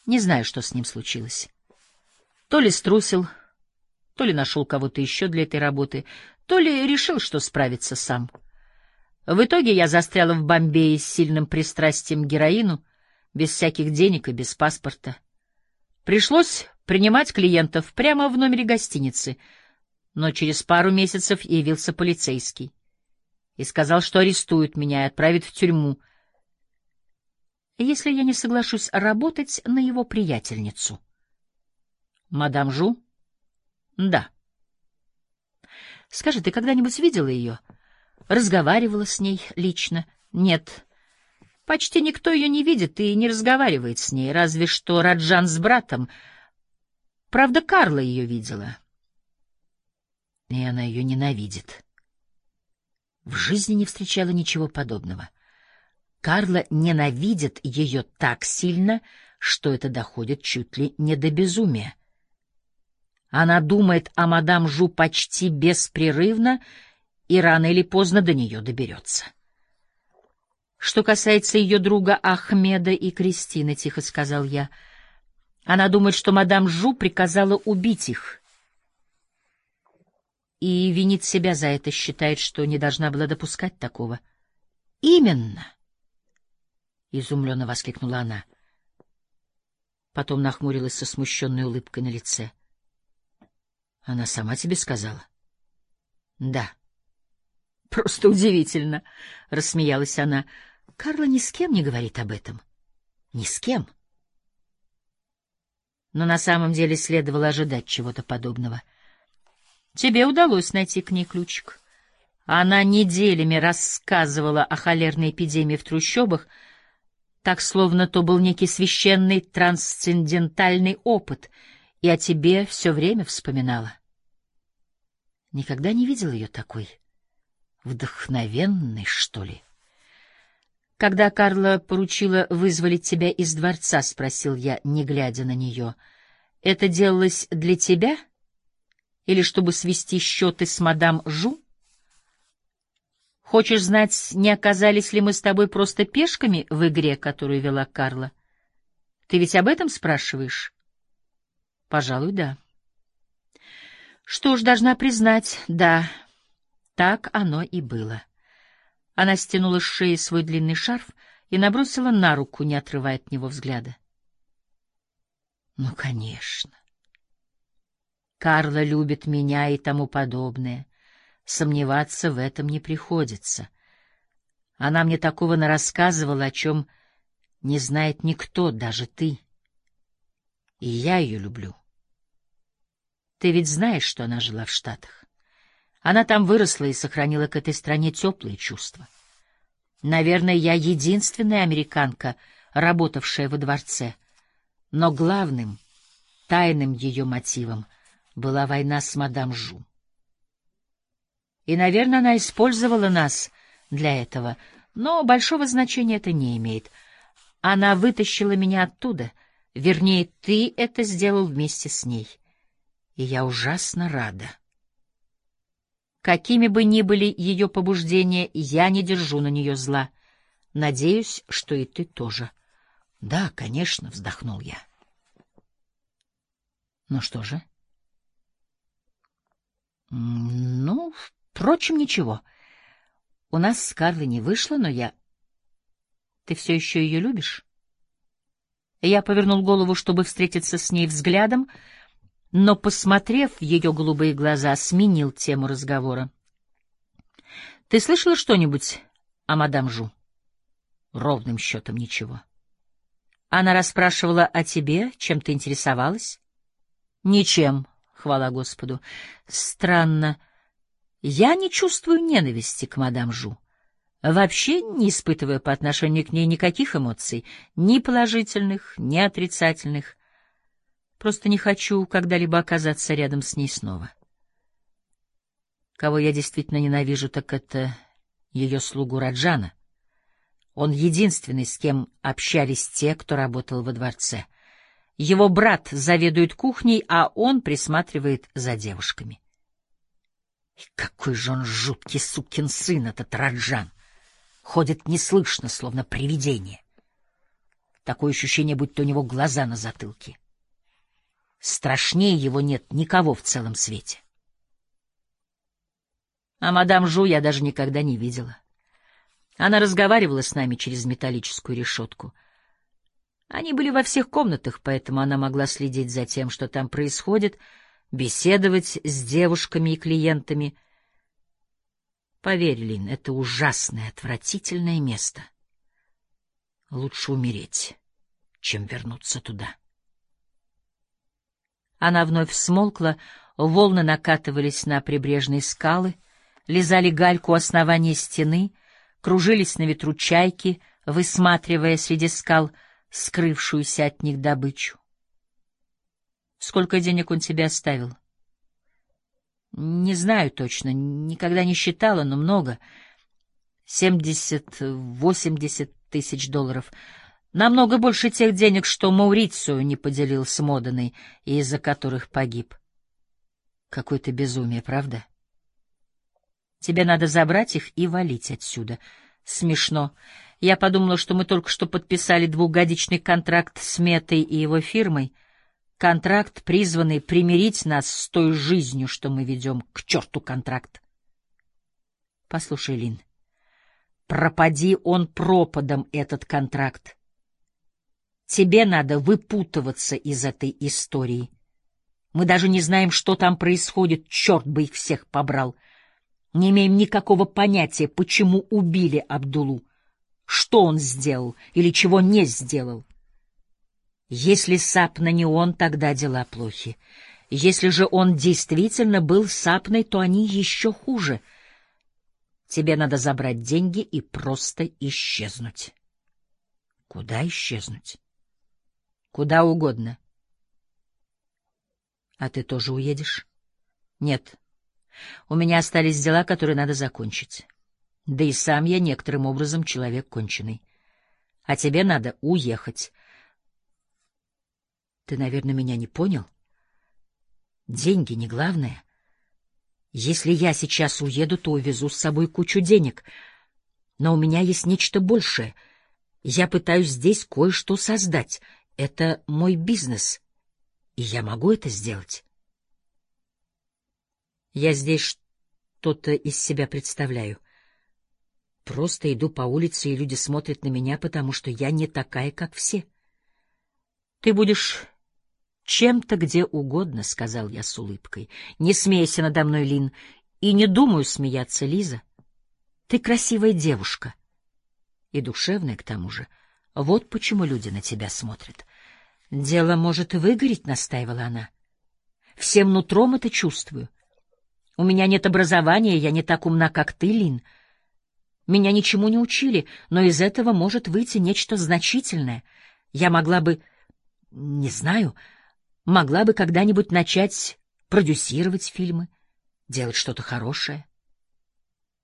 Не знаю, что с ним случилось. То ли струсил, то ли нашел кого-то еще для этой работы, то ли решил, что справится сам. В итоге я застряла в Бомбее с сильным пристрастием к героину, без всяких денег и без паспорта. Пришлось принимать клиентов прямо в номере гостиницы, но через пару месяцев явился полицейский и сказал, что арестует меня и отправит в тюрьму, если я не соглашусь работать на его приятельницу. Мадам Жу? Да. Скажи, ты когда-нибудь видела ее? Разговаривала с ней лично? Нет. Почти никто ее не видит и не разговаривает с ней, разве что Раджан с братом. Правда, Карла ее видела. И она ее ненавидит. В жизни не встречала ничего подобного. Карла ненавидит ее так сильно, что это доходит чуть ли не до безумия. Она думает о мадам Жу почти беспрерывно и рано или поздно до нее доберется. Что касается ее друга Ахмеда и Кристины, — тихо сказал я, — она думает, что мадам Жу приказала убить их. И винит себя за это, считает, что не должна была допускать такого. — Именно! — изумленно воскликнула она. Потом нахмурилась со смущенной улыбкой на лице. — Она сама тебе сказала? — Да. — Просто удивительно, — рассмеялась она. — Карла ни с кем не говорит об этом. Ни с кем. Но на самом деле следовало ожидать чего-то подобного. Тебе удалось найти к ней ключик. Она неделями рассказывала о холерной эпидемии в трущобах, так словно то был некий священный трансцендентальный опыт, и о тебе все время вспоминала. Никогда не видел ее такой вдохновенной, что ли. Когда Карла поручила вызволить тебя из дворца, — спросил я, не глядя на нее, — это делалось для тебя или чтобы свести счеты с мадам Жу? Хочешь знать, не оказались ли мы с тобой просто пешками в игре, которую вела Карла? Ты ведь об этом спрашиваешь? Пожалуй, да. Что ж, должна признать, да, так оно и было. Она стянула с шеи свой длинный шарф и набросила на руку, не отрывая от него взгляда. Ну, конечно. Карла любит меня и тому подобное. Сомневаться в этом не приходится. Она мне такого нарассказывала, о чем не знает никто, даже ты. И я ее люблю. Ты ведь знаешь, что она жила в Штатах. Она там выросла и сохранила к этой стране теплые чувства. Наверное, я единственная американка, работавшая во дворце. Но главным, тайным ее мотивом была война с мадам Жу. И, наверное, она использовала нас для этого, но большого значения это не имеет. Она вытащила меня оттуда, вернее, ты это сделал вместе с ней. И я ужасно рада. Какими бы ни были ее побуждения, я не держу на нее зла. Надеюсь, что и ты тоже. — Да, конечно, — вздохнул я. — Ну что же? — Ну, впрочем, ничего. У нас с Карлой не вышло, но я... Ты все еще ее любишь? Я повернул голову, чтобы встретиться с ней взглядом, но, посмотрев в ее голубые глаза, сменил тему разговора. — Ты слышала что-нибудь о мадам Жу? — Ровным счетом ничего. — Она расспрашивала о тебе, чем ты интересовалась? — Ничем, хвала Господу. — Странно. Я не чувствую ненависти к мадам Жу. Вообще не испытываю по отношению к ней никаких эмоций, ни положительных, ни отрицательных. Просто не хочу когда-либо оказаться рядом с ней снова. Кого я действительно ненавижу, так это ее слугу Раджана. Он единственный, с кем общались те, кто работал во дворце. Его брат заведует кухней, а он присматривает за девушками. И какой же он жуткий сукин сын, этот Раджан! Ходит неслышно, словно привидение. Такое ощущение, будто у него глаза на затылке. Страшнее его нет никого в целом свете. А мадам Жу я даже никогда не видела. Она разговаривала с нами через металлическую решетку. Они были во всех комнатах, поэтому она могла следить за тем, что там происходит, беседовать с девушками и клиентами. Поверь, Лин, это ужасное, отвратительное место. Лучше умереть, чем вернуться туда. Она вновь смолкла, волны накатывались на прибрежные скалы, лизали гальку у основания стены, кружились на ветру чайки, высматривая среди скал скрывшуюся от них добычу. Сколько денег он тебе оставил? Не знаю точно, никогда не считала, но много. 70-80 тысяч долларов. Намного больше тех денег, что Маурицио не поделил с Моданой и из-за которых погиб. Какое-то безумие, правда? Тебе надо забрать их и валить отсюда. Смешно. Я подумала, что мы только что подписали 2-годичный контракт с Метой и его фирмой. Контракт, призванный примирить нас с той жизнью, что мы ведем. К черту контракт. Послушай, Лин, пропади он пропадом, этот контракт. Тебе надо выпутываться из этой истории. Мы даже не знаем, что там происходит, черт бы их всех побрал. Не имеем никакого понятия, почему убили Абдулу, что он сделал или чего не сделал. Если Сапна не он, тогда дела плохи. Если же он действительно был Сапной, то они еще хуже. Тебе надо забрать деньги и просто исчезнуть. Куда исчезнуть? Куда угодно. А ты тоже уедешь? Нет. У меня остались дела, которые надо закончить. Да и сам я некоторым образом человек конченый. А тебе надо уехать. Ты, наверное, меня не понял? Деньги не главное. Если я сейчас уеду, то увезу с собой кучу денег. Но у меня есть нечто большее. Я пытаюсь здесь кое-что создать. Это мой бизнес, и я могу это сделать. Я здесь что-то из себя представляю. Просто иду по улице, и люди смотрят на меня, потому что я не такая, как все. Ты будешь чем-то где угодно, — сказал я с улыбкой. Не смейся надо мной, Лин, и не думаю смеяться, Лиза. Ты красивая девушка. И душевная, к тому же. Вот почему люди на тебя смотрят. Дело может и выгореть, — настаивала она. Всем нутром это чувствую. У меня нет образования, я не так умна, как ты, Лин. Меня ничему не учили, но из этого может выйти нечто значительное. Я могла бы, не знаю, могла бы когда-нибудь начать продюсировать фильмы, делать что-то хорошее.